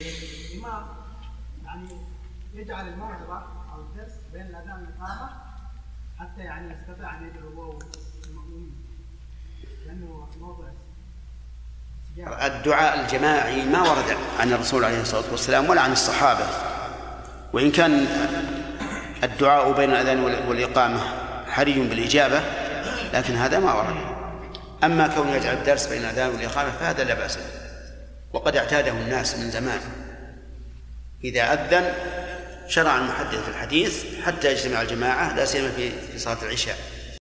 الإمام يعني يجعل الموعظة أو الدرس بين الأذان والإقامة حتى يعني يستطيع أن يدعو المأمومين، لأنه موضع الدعاء الجماعي ما ورد عن الرسول عليه الصلاة والسلام ولا عن الصحابة، وإن كان الدعاء بين الأذان والإقامة حري بالإجابة، لكن هذا ما ورد. أما كون يجعل الدرس بين الأذان والإقامة فهذا لا بأس به، وقد اعتاده الناس من زمان. إذا أذن شرع المحدث في الحديث حتى يجتمع الجماعة، لا سيما في صلاة العشاء.